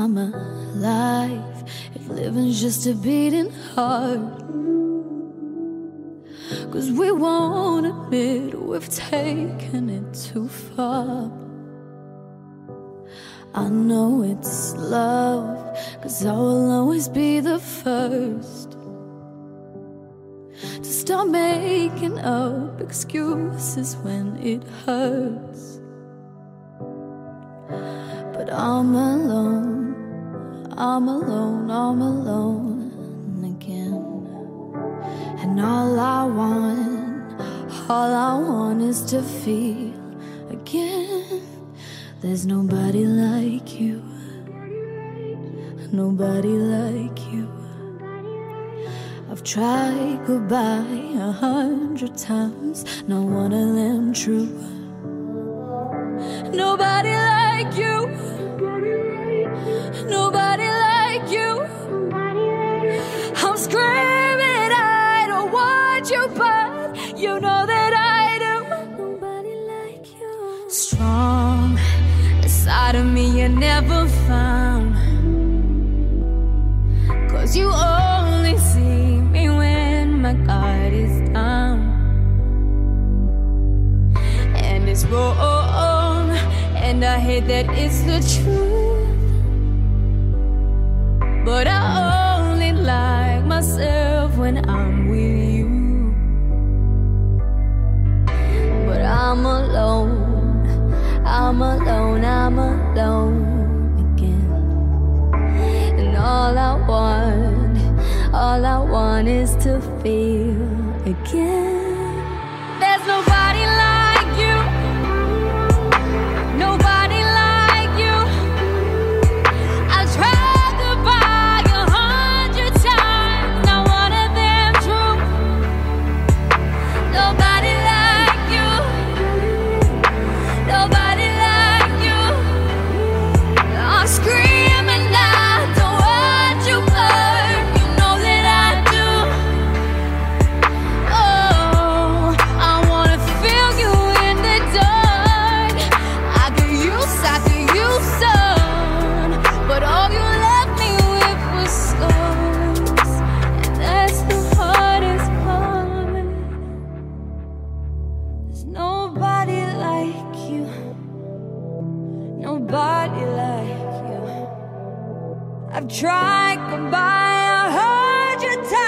I'm alive if living's just a beating heart. 'Cause we won't admit we've taken it too far. I know it's love, 'cause I will always be the first to start making up excuses when it hurts. But I'm alone, I'm alone, I'm alone again. And all I want is to feel again. There's nobody like you, nobody like you. I've tried goodbye 100 times, not one of them true. Nobody like you, nobody like you. I'm screaming, I don't want you, but you know that I do. Nobody like you. Strong inside of me you never found, 'cause you only see me when my guard is down. And it's wrong, and I hate that it's the truth, but I only like myself when I'm with you. But I'm alone, I'm alone, I'm alone again. And all I want is to feel again. There's nobody like you, nobody like you. I've tried to buy 100 times, not one of them true. Nobody like you, nobody like you. I'm screaming, I don't want you, but you know that I do. Oh, I wanna feel you in the dark. I could use sun, but all you left me with was scars, and that's the hardest part. There's nobody like you, nobody like you. I've tried goodbye 100 times.